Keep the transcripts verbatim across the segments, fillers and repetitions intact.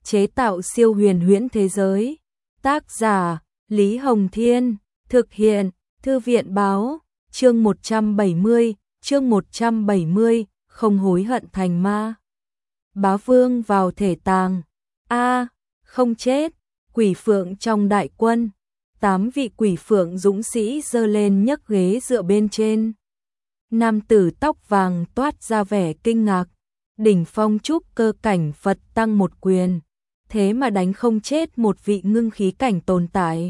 chế tạo siêu huyền huyễn thế giới. Tác giả Lý Hồng Thiên, thực hiện Thư viện Báo. Chương một trăm bảy mươi, chương một trăm bảy mươi, không hối hận thành ma. Bá Vương vào thể tàng. A, à, không chết. Quỷ phượng trong đại quân. Tám vị quỷ phượng dũng sĩ giơ lên nhấc ghế dựa bên trên. Nam tử tóc vàng toát ra vẻ kinh ngạc. Đỉnh phong trúc cơ cảnh Phật tăng một quyền, thế mà đánh không chết một vị ngưng khí cảnh tồn tại.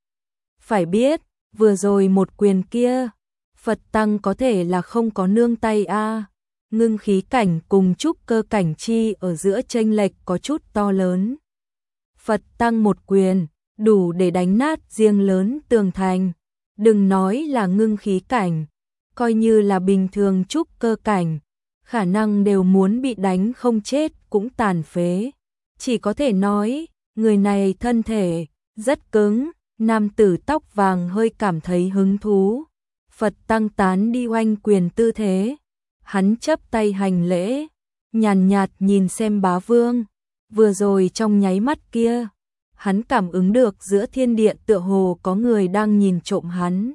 Phải biết, vừa rồi một quyền kia, Phật tăng có thể là không có nương tay a. À. Ngưng khí cảnh cùng trúc cơ cảnh chi ở giữa chênh lệch có chút to lớn. Phật tăng một quyền, đủ để đánh nát giếng lớn tường thành. Đừng nói là ngưng khí cảnh, coi như là bình thường trúc cơ cảnh, khả năng đều muốn bị đánh không chết cũng tàn phế. Chỉ có thể nói, người này thân thể rất cứng. Nam tử tóc vàng hơi cảm thấy hứng thú. Phật tăng tán đi oanh quyền tư thế. Hắn chấp tay hành lễ, nhàn nhạt nhìn xem Bá Vương. Vừa rồi trong nháy mắt kia, hắn cảm ứng được giữa thiên địa tựa hồ có người đang nhìn trộm hắn.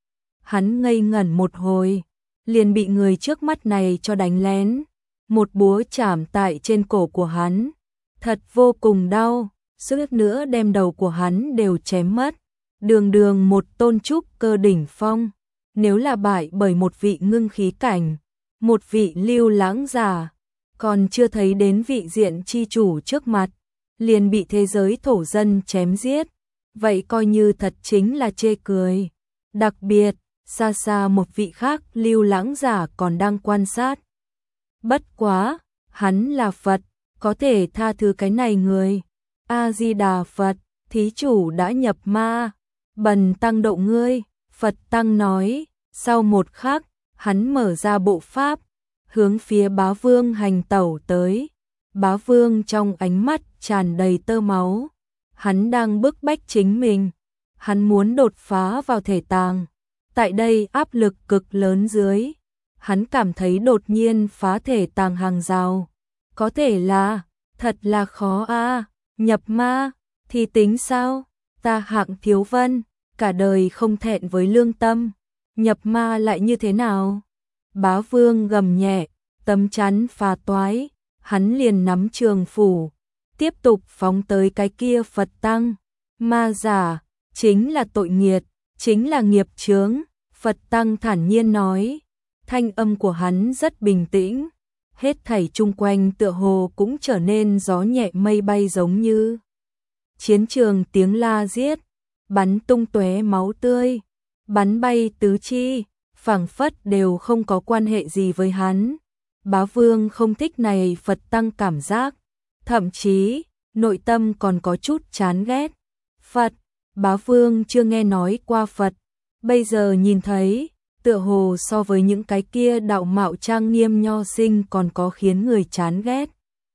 Hắn ngây ngẩn một hồi, liền bị người trước mắt này cho đánh lén. Một búa chảm tại trên cổ của hắn, thật vô cùng đau, suýt nữa đem đầu của hắn đều chém mất. Đường đường một tôn trúc cơ đỉnh phong, nếu là bại bởi một vị ngưng khí cảnh, một vị lưu lãng giả, còn chưa thấy đến vị diện chi chủ trước mặt, liền bị thế giới thổ dân chém giết, vậy coi như thật chính là chê cười. Đặc biệt, xa xa một vị khác lưu lãng giả còn đang quan sát. Bất quá, hắn là Phật, có thể tha thứ cái này người. A-di-đà Phật, thí chủ đã nhập ma, bần tăng độ ngươi. Phật tăng nói. Sau một khắc, hắn mở ra bộ pháp, hướng phía Bá Vương hành tẩu tới. Bá Vương trong ánh mắt tràn đầy tơ máu, hắn đang bức bách chính mình, hắn muốn đột phá vào thể tàng. Tại đây áp lực cực lớn dưới, hắn cảm thấy đột nhiên phá thể tàng hàng rào, có thể là, thật là khó a. À. Nhập ma, thì tính sao? Ta Hạng Thiếu Vân, cả đời không thẹn với lương tâm, nhập ma lại như thế nào? Bá Vương gầm nhẹ, tấm chắn phá toái, hắn liền nắm trường phủ, tiếp tục phóng tới cái kia Phật tăng. Ma giả, chính là tội nghiệt, chính là nghiệp chướng. Phật tăng thản nhiên nói, thanh âm của hắn rất bình tĩnh, hết thảy chung quanh tựa hồ cũng trở nên gió nhẹ mây bay giống như. Chiến trường tiếng la giết, bắn tung tóe máu tươi, bắn bay tứ chi, phảng phất đều không có quan hệ gì với hắn. Bá Vương không thích này Phật tăng cảm giác, thậm chí, nội tâm còn có chút chán ghét. Phật, Bá Vương chưa nghe nói qua Phật, bây giờ nhìn thấy, tựa hồ so với những cái kia đạo mạo trang nghiêm nho sinh còn có khiến người chán ghét.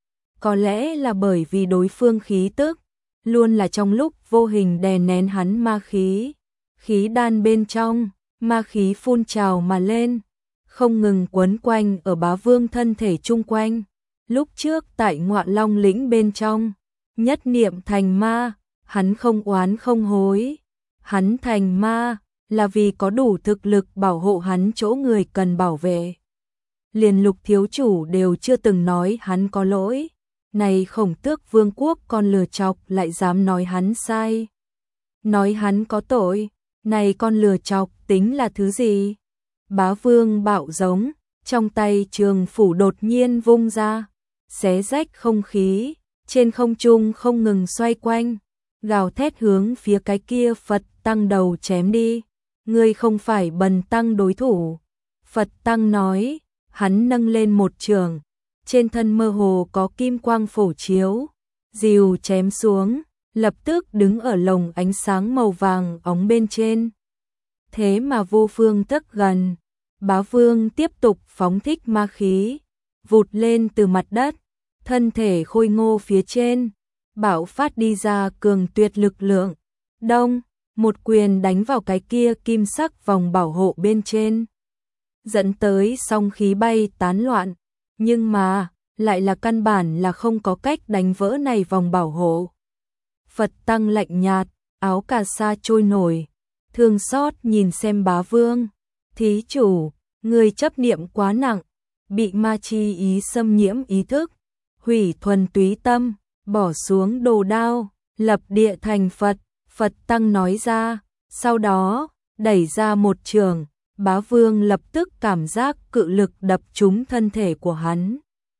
Có lẽ là bởi vì đối phương khí tức, luôn là trong lúc vô hình đè nén hắn ma khí. Khí đan bên trong, ma khí phun trào mà lên, không ngừng quấn quanh ở Bá Vương thân thể chung quanh. Lúc trước tại Ngoạn Long lĩnh bên trong, nhất niệm thành ma, hắn không oán không hối. Hắn thành ma là vì có đủ thực lực bảo hộ hắn chỗ người cần bảo vệ. Liền Lục thiếu chủ đều chưa từng nói hắn có lỗi, này Khổng Tước Vương quốc con lừa chọc lại dám nói hắn sai, nói hắn có tội. Này con lừa chọc tính là thứ gì? Bá Vương bạo giống, trong tay trường phủ đột nhiên vung ra, xé rách không khí, trên không trung không ngừng xoay quanh, gào thét hướng phía cái kia Phật tăng đầu chém đi. Ngươi không phải bần tăng đối thủ. Phật tăng nói, hắn nâng lên một trường, trên thân mơ hồ có kim quang phổ chiếu, dìu chém xuống, lập tức đứng ở lồng ánh sáng màu vàng óng bên trên. Thế mà vô phương tức gần, Bá Vương tiếp tục phóng thích ma khí, vụt lên từ mặt đất, thân thể khôi ngô phía trên, bạo phát đi ra cường tuyệt lực lượng. Đông, một quyền đánh vào cái kia kim sắc vòng bảo hộ bên trên, dẫn tới song khí bay tán loạn, nhưng mà, lại là căn bản là không có cách đánh vỡ này vòng bảo hộ. Phật Tăng lạnh nhạt, áo cà sa trôi nổi, thương xót nhìn xem Bá Vương. Thí chủ, người chấp niệm quá nặng, bị ma chi ý xâm nhiễm ý thức, hủy thuần túy tâm, bỏ xuống đồ đao, lập địa thành Phật. Phật Tăng nói ra, sau đó, đẩy ra một trường, Bá Vương lập tức cảm giác cự lực đập trúng thân thể của hắn.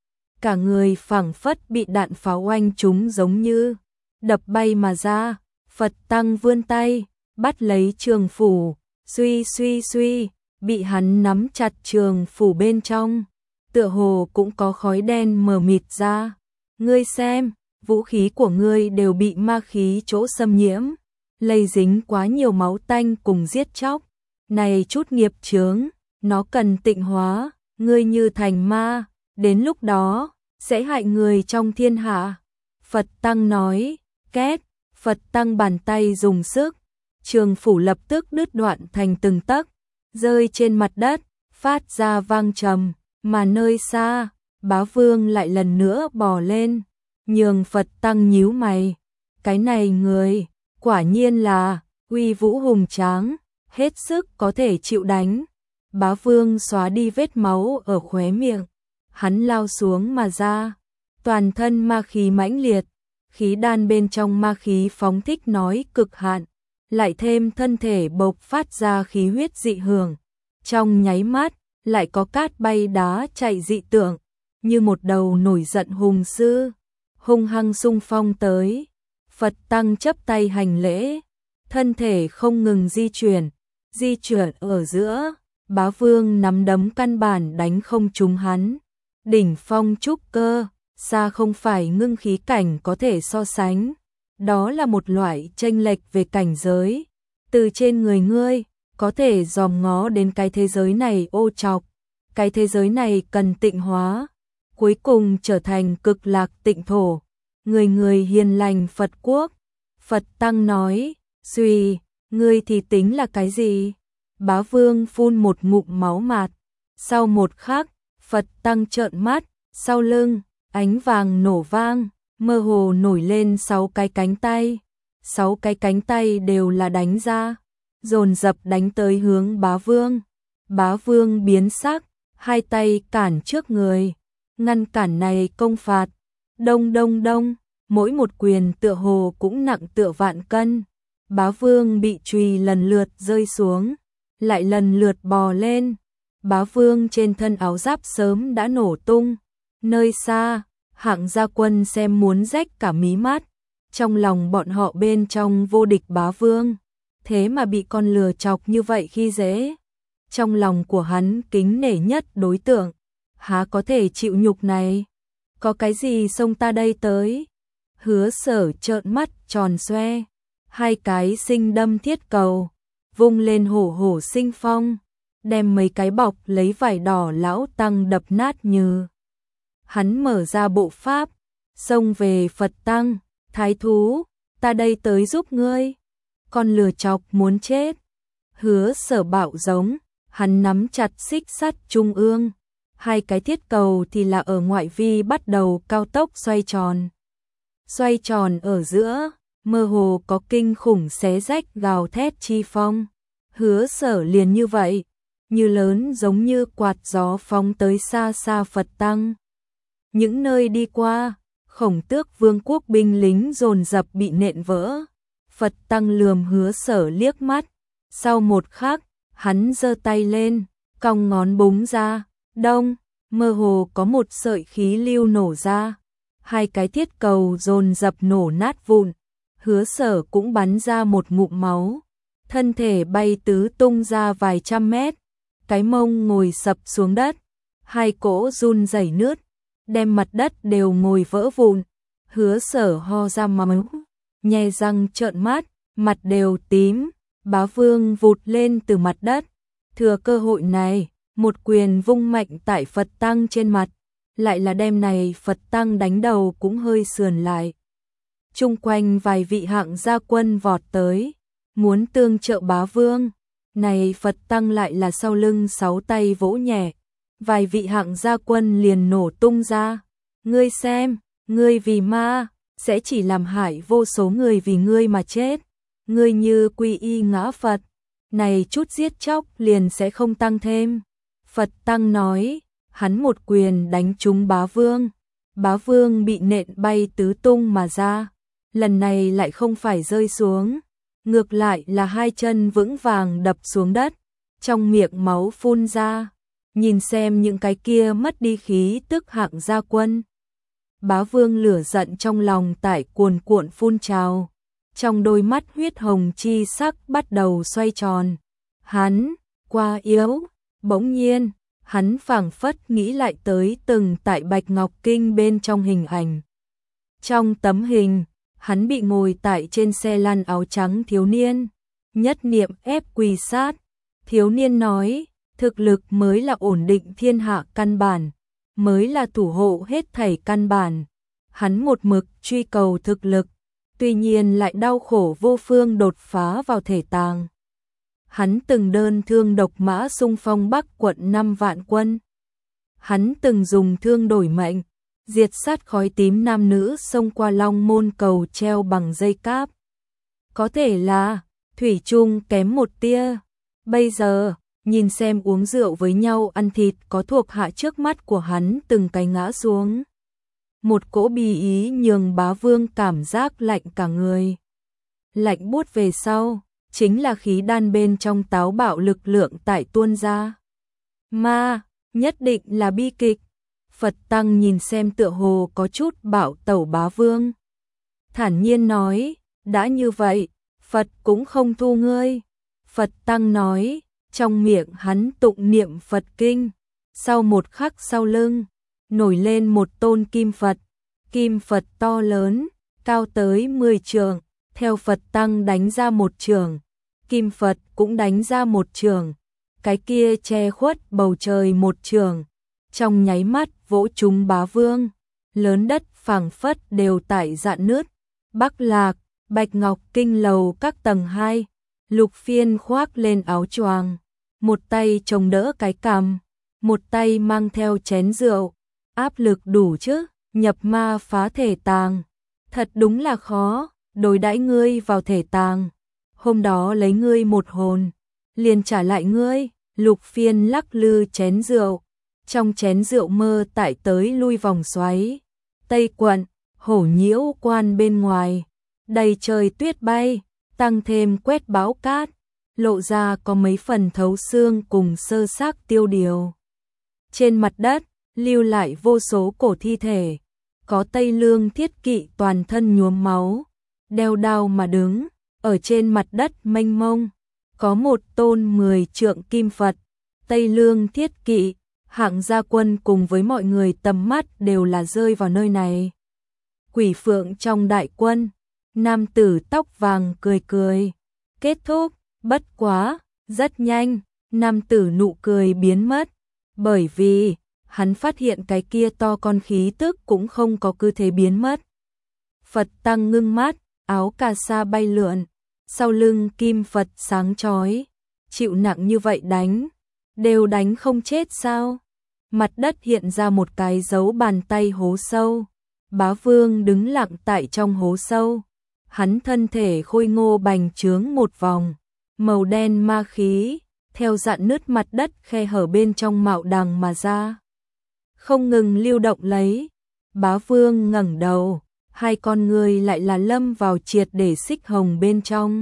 Cả người phảng phất bị đạn pháo oanh trúng giống như đập bay mà ra. Phật Tăng vươn tay, bắt lấy trường phủ, suy suy suy, bị hắn nắm chặt trường phủ bên trong, tựa hồ cũng có khói đen mờ mịt ra. Ngươi xem, vũ khí của ngươi đều bị ma khí chỗ xâm nhiễm, lây dính quá nhiều máu tanh cùng giết chóc. Này chút nghiệp chướng, nó cần tịnh hóa, ngươi như thành ma, đến lúc đó, sẽ hại người trong thiên hạ. Phật Tăng nói, két, Phật Tăng bàn tay dùng sức, trường phủ lập tức đứt đoạn thành từng tấc, rơi trên mặt đất, phát ra vang trầm, mà nơi xa, Bá Vương lại lần nữa bò lên, nhường Phật Tăng nhíu mày. Cái này người, quả nhiên là uy vũ hùng tráng, hết sức có thể chịu đánh. Bá Vương xóa đi vết máu ở khóe miệng, hắn lao xuống mà ra, toàn thân ma khí mãnh liệt, khí đan bên trong ma khí phóng thích nói cực hạn, lại thêm thân thể bộc phát ra khí huyết dị hưởng. Trong nháy mắt, lại có cát bay đá chạy dị tượng, như một đầu nổi giận hùng sư, hung hăng xung phong tới. Phật Tăng chấp tay hành lễ, thân thể không ngừng di chuyển, di chuyển ở giữa, Bá Vương nắm đấm căn bản đánh không trúng hắn. Đỉnh phong trúc cơ, xa không phải ngưng khí cảnh có thể so sánh, đó là một loại chênh lệch về cảnh giới. Từ trên người ngươi, có thể dòm ngó đến cái thế giới này ô trọc, cái thế giới này cần tịnh hóa, cuối cùng trở thành cực lạc tịnh thổ, người người hiền lành Phật quốc. Phật Tăng nói, suy, ngươi thì tính là cái gì? Bá Vương phun một ngụm máu mạt, sau một khắc, Phật Tăng trợn mắt, sau lưng, ánh vàng nổ vang, mơ hồ nổi lên sáu cái cánh tay, sáu cái cánh tay đều là đánh ra, dồn dập đánh tới hướng Bá Vương. Bá Vương biến sắc, hai tay cản trước người, ngăn cản này công phạt. Đông đông đông, mỗi một quyền tựa hồ cũng nặng tựa vạn cân. Bá Vương bị chùy lần lượt rơi xuống, lại lần lượt bò lên. Bá Vương trên thân áo giáp sớm đã nổ tung. Nơi xa, hạng gia quân xem muốn rách cả mí mắt. Trong lòng bọn họ bên trong vô địch Bá Vương, thế mà bị con lừa chọc như vậy khi dễ. Trong lòng của hắn kính nể nhất đối tượng, há có thể chịu nhục này? Có cái gì xông ta đây tới? Hứa Sở trợn mắt tròn xoe, hai cái sinh đâm thiết cầu, vung lên hổ hổ sinh phong, đem mấy cái bọc lấy vải đỏ lão tăng đập nát như. Hắn mở ra bộ pháp, xông về Phật Tăng, thái thú, ta đây tới giúp ngươi. Con lừa chọc muốn chết. Hứa Sở bạo giống, hắn nắm chặt xích sắt trung ương, hai cái thiết cầu thì là ở ngoại vi bắt đầu cao tốc xoay tròn. Xoay tròn ở giữa, mơ hồ có kinh khủng xé rách gào thét chi phong. Hứa Sở liền như vậy, như lớn giống như quạt gió phóng tới xa xa Phật Tăng. Những nơi đi qua, Khổng Tước Vương quốc binh lính dồn dập bị nện vỡ. Phật Tăng lườm Hứa Sở liếc mắt, sau một khắc, hắn giơ tay lên, cong ngón búng ra, đông, mơ hồ có một sợi khí lưu nổ ra, hai cái thiết cầu dồn dập nổ nát vụn. Hứa Sở cũng bắn ra một ngụm máu, thân thể bay tứ tung ra vài trăm mét, cái mông ngồi sập xuống đất, hai cỗ run rẩy nứt, đem mặt đất đều ngồi vỡ vụn. Hứa Sở ho ra máu, nhe răng trợn mắt, mặt đều tím. Bá Vương vụt lên từ mặt đất, thừa cơ hội này, một quyền vung mạnh tại Phật Tăng trên mặt, lại là đem này Phật Tăng đánh đầu cũng hơi sườn lại. Chung quanh vài vị hạng gia quân vọt tới, muốn tương trợ Bá Vương. Này Phật Tăng lại là sau lưng sáu tay vỗ nhẹ, vài vị hạng gia quân liền nổ tung ra, Ngươi xem, ngươi vì ma, sẽ chỉ làm hại vô số người vì ngươi mà chết. Ngươi như quy y ngã Phật, này chút giết chóc liền sẽ không tăng thêm. Phật Tăng nói, hắn một quyền đánh trúng Bá Vương. Bá Vương bị nện bay tứ tung mà ra. Lần này lại không phải rơi xuống, ngược lại là hai chân vững vàng đập xuống đất, trong miệng máu phun ra. Nhìn xem những cái kia mất đi khí tức hạng gia quân. Bá Vương lửa giận trong lòng tải cuồn cuộn phun trào, trong đôi mắt huyết hồng chi sắc bắt đầu xoay tròn. Hắn, quá yếu, bỗng nhiên, hắn phảng phất nghĩ lại tới từng tại Bạch Ngọc Kinh bên trong hình ảnh. Trong tấm hình, hắn bị ngồi tại trên xe lăn áo trắng thiếu niên, nhất niệm ép quỳ sát. Thiếu niên nói, thực lực mới là ổn định thiên hạ căn bản, mới là thủ hộ hết thảy căn bản. Hắn một mực truy cầu thực lực, tuy nhiên lại đau khổ vô phương đột phá vào thể tàng. Hắn từng đơn thương độc mã xung phong Bắc quận năm vạn quân. Hắn từng dùng thương đổi mệnh, diệt sát khói tím nam nữ xông qua Long Môn cầu treo bằng dây cáp. Có thể là thủy chung kém một tia. Bây giờ, nhìn xem uống rượu với nhau ăn thịt có thuộc hạ trước mắt của hắn từng cái ngã xuống. Một cỗ bì ý nhường Bá Vương cảm giác lạnh cả người. Lạnh buốt về sau, chính là khí đan bên trong táo bạo lực lượng tại tuôn ra. Ma, nhất định là bi kịch. Phật Tăng nhìn xem tựa hồ có chút bạo tẩu Bá Vương. Thản nhiên nói, đã như vậy, Phật cũng không thu ngươi. Phật Tăng nói, trong miệng hắn tụng niệm Phật kinh. Sau một khắc sau lưng, nổi lên một tôn kim Phật. Kim Phật to lớn, cao tới mười trượng, theo Phật Tăng đánh ra một trường. Kim Phật cũng đánh ra một trường, cái kia che khuất bầu trời một trường. Trong nháy mắt vỗ trúng Bá Vương, lớn đất phảng phất đều tại rạn nứt. Bắc Lạc, Bạch Ngọc Kinh lầu các tầng hai, Lục Phiên khoác lên áo choàng, một tay chống đỡ cái cằm, một tay mang theo chén rượu. Áp lực đủ chứ, nhập ma phá thể tàng, thật đúng là khó, đối đãi ngươi vào thể tàng. Hôm đó lấy ngươi một hồn, liền trả lại ngươi. Lục Phiên lắc lư chén rượu, trong chén rượu mơ tại tới lui vòng xoáy. Tây quận, hổ nhiễu quan bên ngoài, đầy trời tuyết bay, tăng thêm quét bão cát, lộ ra có mấy phần thấu xương cùng sơ xác tiêu điều. Trên mặt đất, lưu lại vô số cổ thi thể, có Tây Lương thiết kỵ toàn thân nhuốm máu, đeo đao mà đứng, ở trên mặt đất mênh mông, có một tôn mười trượng kim Phật. Tây Lương thiết kỵ, hạng gia quân cùng với mọi người tầm mắt đều là rơi vào nơi này. Quỷ Phượng trong đại quân, nam tử tóc vàng cười cười, kết thúc, bất quá, rất nhanh, nam tử nụ cười biến mất, bởi vì hắn phát hiện cái kia to con khí tức cũng không có cứ thế biến mất. Phật Tăng ngưng mắt, áo cà sa bay lượn, sau lưng kim Phật sáng chói, chịu nặng như vậy đánh, đều đánh không chết sao? Mặt đất hiện ra một cái dấu bàn tay hố sâu. Bá Vương đứng lặng tại trong hố sâu, hắn thân thể khôi ngô bành trướng một vòng, màu đen ma khí theo dạn nứt mặt đất khe hở bên trong mạo đằng mà ra, không ngừng lưu động lấy. Bá Vương ngẩng đầu, hai con người lại là lâm vào triệt để xích hồng bên trong.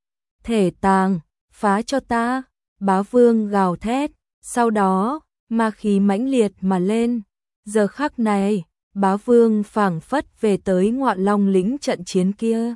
Thể tàng, phá cho ta! Bá Vương gào thét, sau đó, ma khí mãnh liệt mà lên. Giờ khắc này, Bá Vương phảng phất về tới Ngọa Long lĩnh trận chiến kia.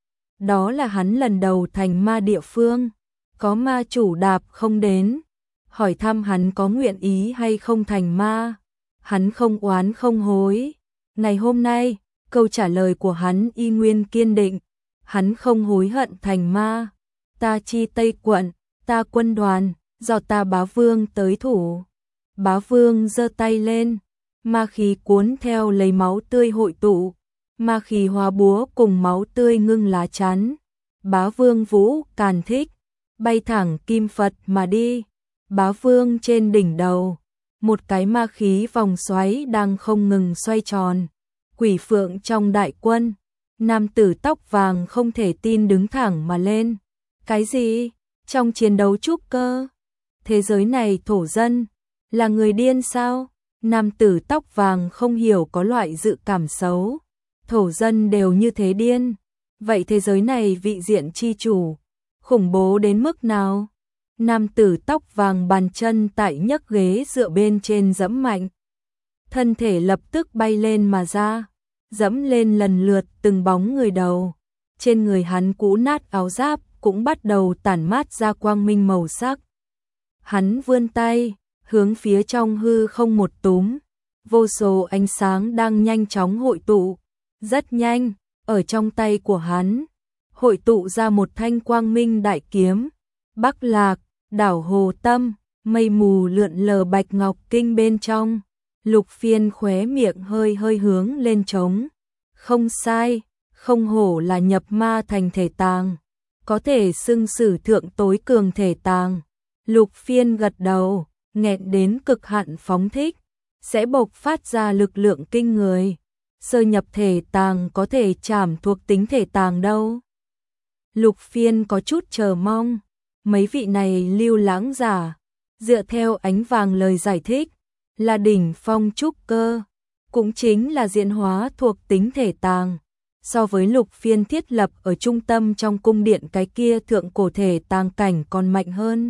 Đó là hắn lần đầu thành ma địa phương, có ma chủ đạp không đến, hỏi thăm hắn có nguyện ý hay không thành ma. Hắn không oán không hối. Ngày hôm nay, câu trả lời của hắn y nguyên kiên định, hắn không hối hận thành ma. Ta chi Tây quận, ta quân đoàn, do ta Bá Vương tới thủ. Bá Vương giơ tay lên, ma khí cuốn theo lấy máu tươi hội tụ, ma khí hóa búa cùng máu tươi ngưng lá chắn. Bá Vương vũ càn thích, bay thẳng kim Phật mà đi. Bá Vương trên đỉnh đầu, một cái ma khí vòng xoáy đang không ngừng xoay tròn. Quỷ phượng trong đại quân, nam tử tóc vàng không thể tin đứng thẳng mà lên. Cái gì? Trong chiến đấu trúc cơ? Thế giới này thổ dân, là người điên sao? Nam tử tóc vàng không hiểu có loại dự cảm xấu. Thổ dân đều như thế điên. Vậy thế giới này vị diện chi chủ, khủng bố đến mức nào? Nam tử tóc vàng bàn chân tại nhấc ghế dựa bên trên giẫm mạnh. Thân thể lập tức bay lên mà ra, dẫm lên lần lượt từng bóng người đầu. Trên người hắn cũ nát áo giáp cũng bắt đầu tản mát ra quang minh màu sắc. Hắn vươn tay, hướng phía trong hư không một túm. Vô số ánh sáng đang nhanh chóng hội tụ. Rất nhanh, ở trong tay của hắn, hội tụ ra một thanh quang minh đại kiếm. Bắc Lạc, đảo Hồ Tâm, mây mù lượn lờ bạch ngọc kinh bên trong. Lục Phiên khóe miệng hơi hơi hướng lên trống. Không sai, không hổ là nhập ma thành thể tàng, có thể xưng sử thượng tối cường thể tàng. Lục Phiên gật đầu, nghẹn đến cực hạn phóng thích, sẽ bộc phát ra lực lượng kinh người. Sơ nhập thể tàng có thể chảm thuộc tính thể tàng đâu. Lục Phiên có chút chờ mong, mấy vị này lưu lãng giả, dựa theo Ánh Vàng lời giải thích, là đỉnh phong trúc cơ, cũng chính là diễn hóa thuộc tính thể tàng. So với Lục Phiên thiết lập ở trung tâm trong cung điện cái kia thượng cổ thể tàng cảnh còn mạnh hơn.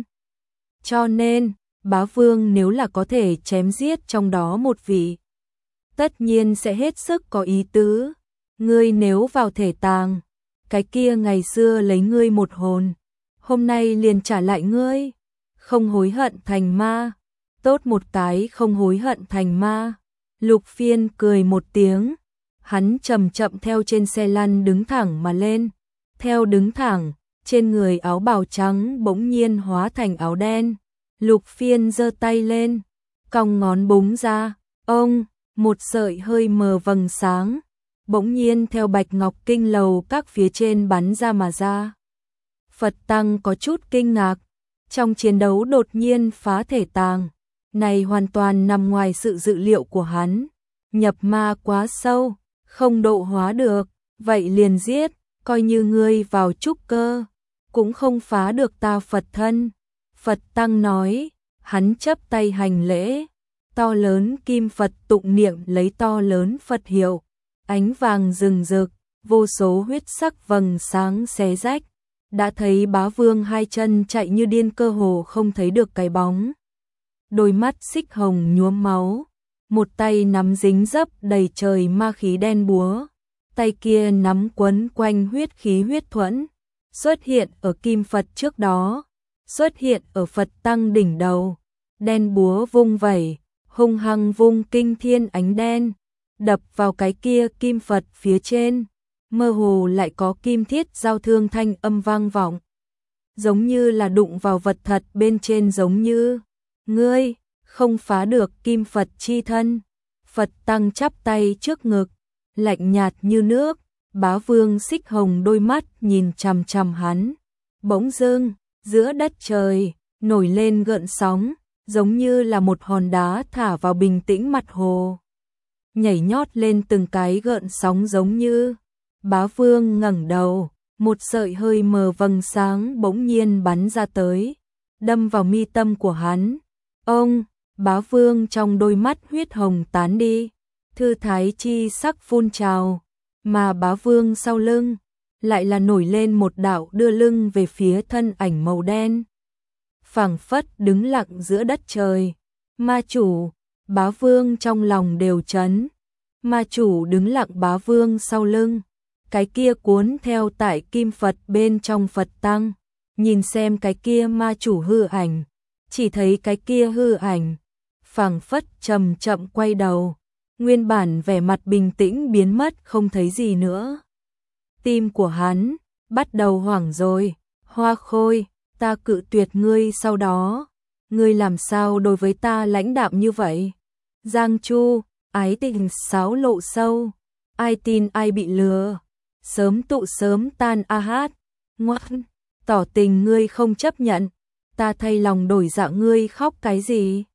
Cho nên, Bá Vương nếu là có thể chém giết trong đó một vị, tất nhiên sẽ hết sức có ý tứ. Ngươi nếu vào thể tàng, cái kia ngày xưa lấy ngươi một hồn, hôm nay liền trả lại ngươi. Không hối hận thành ma, tốt một cái không hối hận thành ma. Lục Phiên cười một tiếng, hắn chậm chậm theo trên xe lăn đứng thẳng mà lên. Theo đứng thẳng, trên người áo bào trắng bỗng nhiên hóa thành áo đen. Lục Phiên giơ tay lên, cong ngón búng ra, ông, một sợi hơi mờ vầng sáng, bỗng nhiên theo bạch ngọc kinh lầu các phía trên bắn ra mà ra. Phật Tăng có chút kinh ngạc, trong chiến đấu đột nhiên phá thể tàng, này hoàn toàn nằm ngoài sự dự liệu của hắn. Nhập ma quá sâu, không độ hóa được, vậy liền giết, coi như ngươi vào trúc cơ, cũng không phá được ta Phật thân. Phật Tăng nói, hắn chấp tay hành lễ, to lớn kim Phật tụng niệm lấy to lớn Phật hiệu, ánh vàng rừng rực, vô số huyết sắc vầng sáng xé rách, đã thấy Bá Vương hai chân chạy như điên cơ hồ không thấy được cái bóng. Đôi mắt xích hồng nhuốm máu, một tay nắm dính dấp đầy trời ma khí đen búa, tay kia nắm quấn quanh huyết khí huyết thuẫn, xuất hiện ở kim Phật trước đó, xuất hiện ở Phật Tăng đỉnh đầu, đen búa vung vẩy, hung hăng vung kinh thiên ánh đen, đập vào cái kia kim Phật phía trên, mơ hồ lại có kim thiết giao thương thanh âm vang vọng, giống như là đụng vào vật thật bên trên, giống như ngươi không phá được kim Phật chi thân. Phật Tăng chắp tay trước ngực, lạnh nhạt như nước. Bá Vương xích hồng đôi mắt nhìn chằm chằm hắn, bỗng dưng giữa đất trời nổi lên gợn sóng, giống như là một hòn đá thả vào bình tĩnh mặt hồ, nhảy nhót lên từng cái gợn sóng giống như. Bá Vương ngẩng đầu, một sợi hơi mờ vầng sáng bỗng nhiên bắn ra tới, đâm vào mi tâm của hắn. Ông, Bá Vương trong đôi mắt huyết hồng tán đi, thư thái chi sắc phun trào, mà Bá Vương sau lưng lại là nổi lên một đạo đưa lưng về phía thân ảnh màu đen, phảng phất đứng lặng giữa đất trời. Ma chủ, Bá Vương trong lòng đều chấn. Ma chủ đứng lặng Bá Vương sau lưng, cái kia cuốn theo tại kim Phật bên trong Phật Tăng, nhìn xem cái kia ma chủ hư ảnh, chỉ thấy cái kia hư ảnh phảng phất chậm chậm quay đầu, nguyên bản vẻ mặt bình tĩnh biến mất không thấy gì nữa. Tim của hắn bắt đầu hoảng rồi. Hoa Khôi, ta cự tuyệt ngươi, sau đó ngươi làm sao đối với ta lãnh đạm như vậy? Giang Chu, ái tình sáo lộ sâu, ai tin ai bị lừa, sớm tụ sớm tan a hát. Ngoan, tỏ tình ngươi không chấp nhận, ta thay lòng đổi dạ, ngươi khóc cái gì?